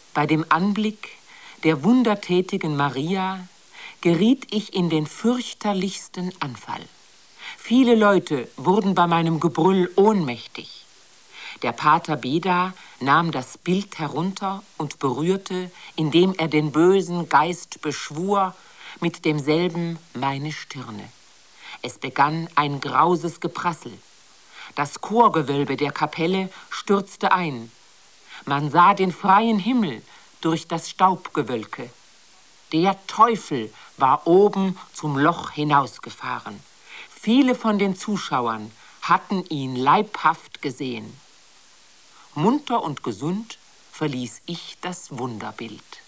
Bei dem Anblick der wundertätigen Maria geriet ich in den fürchterlichsten Anfall. Viele Leute wurden bei meinem Gebrüll ohnmächtig. Der Pater Beda nahm das Bild herunter und berührte, indem er den bösen Geist beschwur, mit demselben meine Stirne. Es begann ein grauses Geprassel. Das Chorgewölbe der Kapelle stürzte ein. Man sah den freien Himmel durch das Staubgewölke. Der Teufel war oben zum Loch hinausgefahren. Viele von den Zuschauern hatten ihn leibhaft gesehen. Munter und gesund verließ ich das Wunderbild.